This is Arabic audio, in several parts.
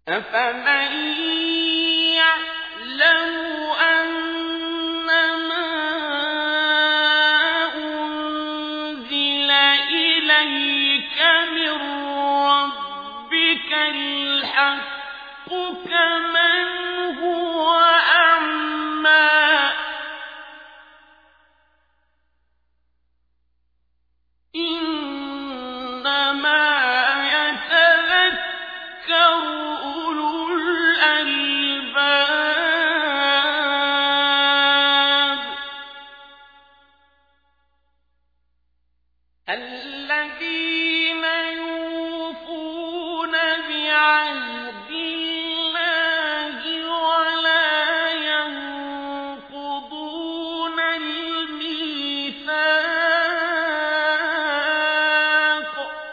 أفمن يعلم أنما أنزل إليك من ربك الحق كمن هو أعمى إنما يتذكر أولو الألباب الذين يوفون بعهد الله ولا ينقضون الميثاق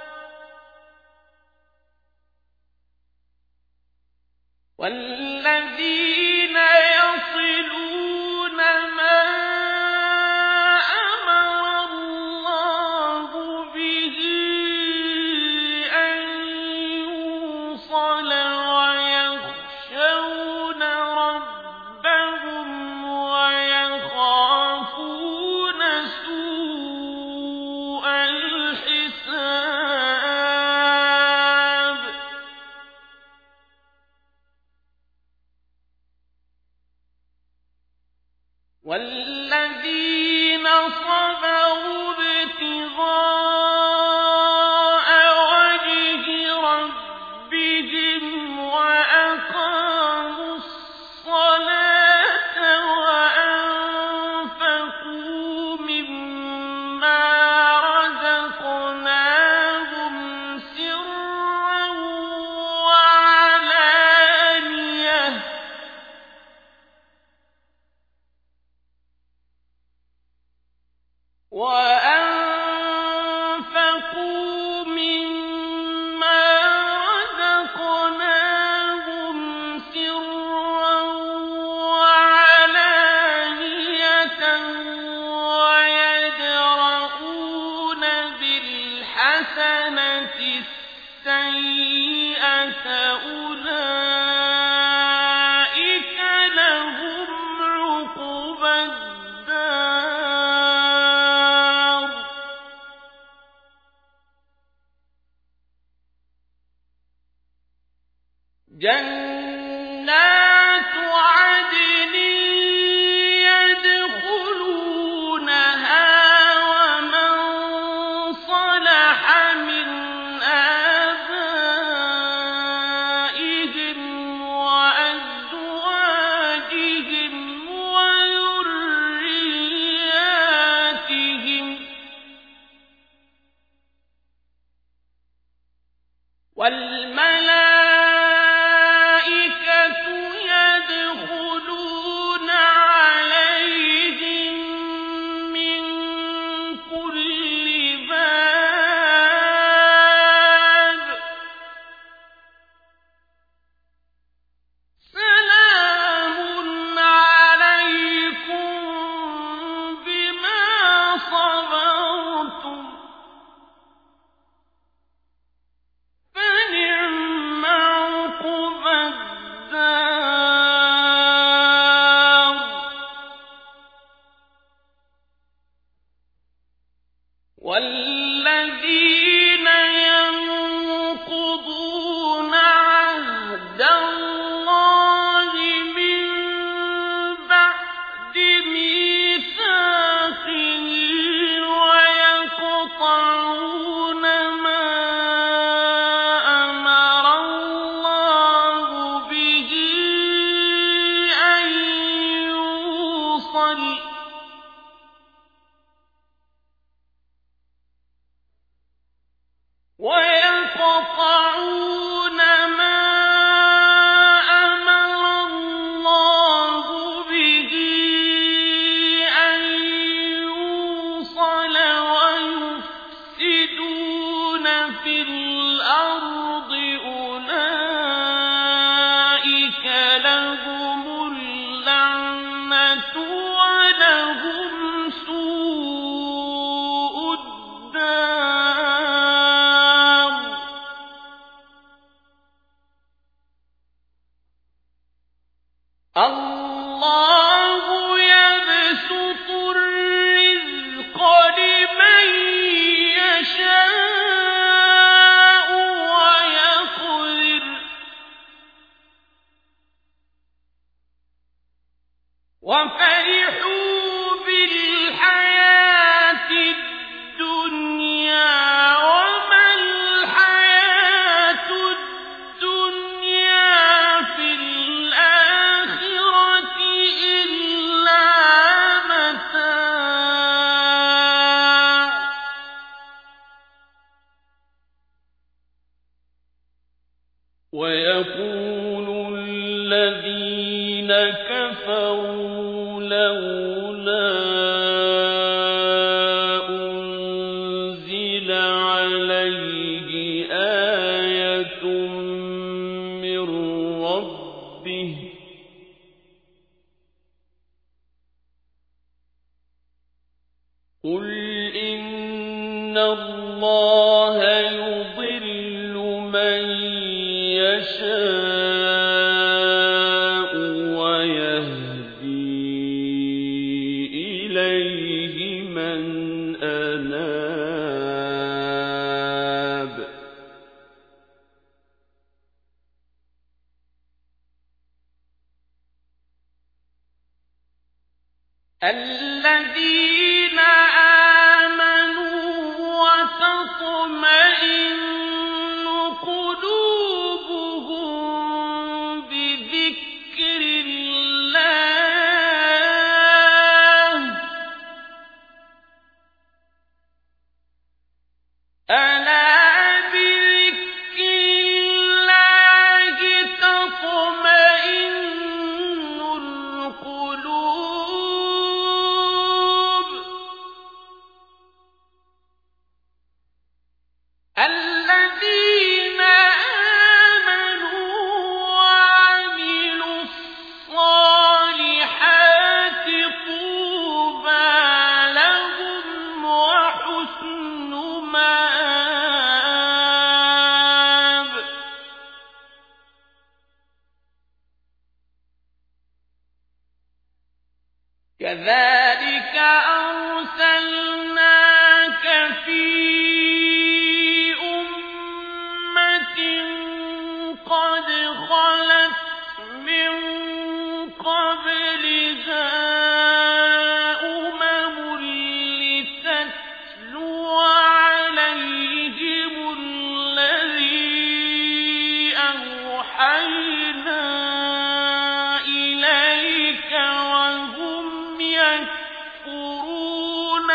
والذين يصلون ما أمر الله به أن يوصل ويخشون ربهم ويخافون سوء الحساب والذين صبروا ابتغاء وجه ربهم وأقاموا الصلاة وأنفقوا مما رزقناهم سرا وعلانية وأنفقوا مما رزقناهم سرا وعلانية ويدرؤون بالحسنة السيئة أولئك لهم عقبى الدار جنات عدن يدخلونها ومن صلح من آبائهم وأزواجهم وذرياتهم والملائكة يدخلون عليهم من كل باب سلام عليكم بما صبرتم فنعم عقبى الدار والذين ينقضون عهد الله من بعد ميثاقه ويقطعون ما أمر الله به الله يبسط الرزق لمن يشاء ويقدر وفرحوا بالحياة الدنيا وما الحياة الدنيا في الآخرة إلا متاع ويقول الذين كفروا لولا أنزل عليه آية من ربه قل إن الله يضل من يشاء ويهدي إليه من أناب الذين آمنوا وتطمئن قلوبهم بذكر الله ألا بذكر الله تطمئن القلوب الذين آمنوا وعملوا الصالحات طوبى لهم وحسن مآب كذلك أرسلناك في أمة قد خلت من قبلها أمم لتتلو عليهم الذي أوحينا إليك وهم يكفرون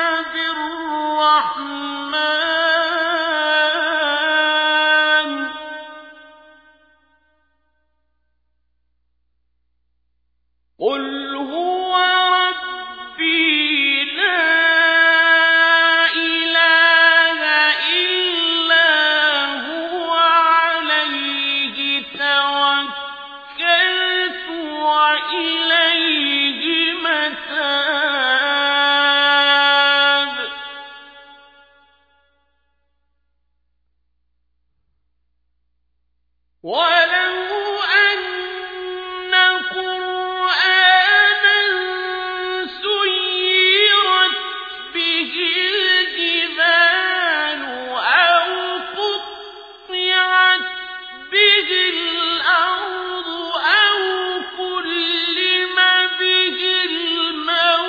بالرحمن قل هو ربي لا إله إلا هو عليه توكلت وإليه متاب ولو أن قرآنا سيرت به الجبال أو قطعت به الأرض أو كلم به الموت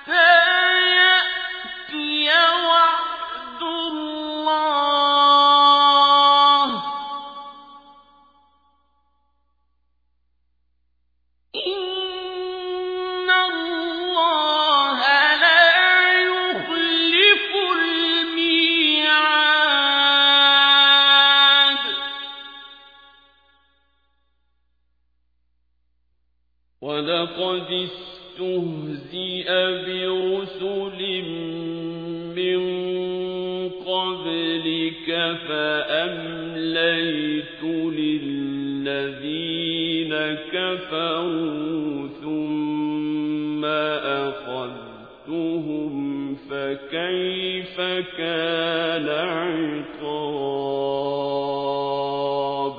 يأتي وعد الله إن الله لا يخلف الميعاد ولقد استهزئ برسل من قبلك فأمليت للذين كفروا ثم أخذتهم فكيف كان عقاب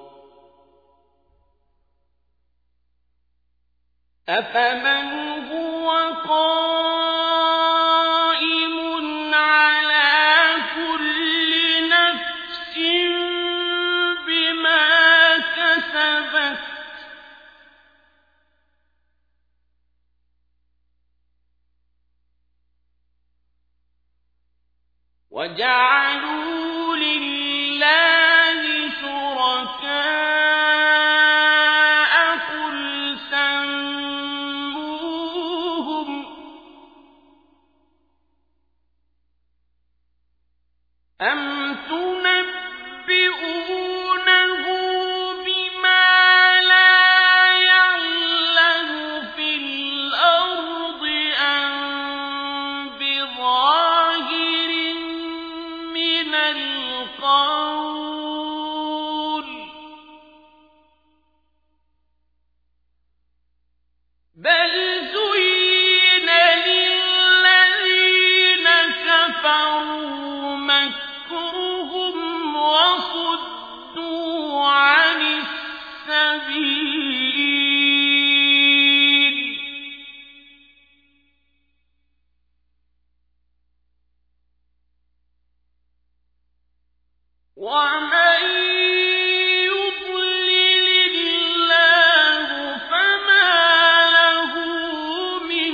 أفمن هو قائم على كل نفس بما كسبت وجعلوا لله شركاء قل سموهم أم تنبئونه بما لا يعلم في الأرض أم بظاهر من القول بل زين للذين كفروا مكرهم وصدوا عن السبيل ومن يضلل الله فما له من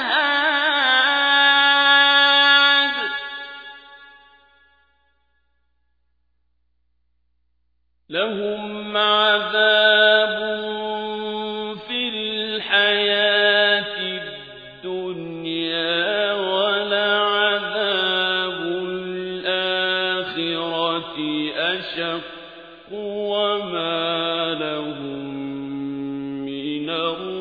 هاد لهم عذاب في الحياة الدنيا ولعذاب الآخرة أشق وما لهم من الله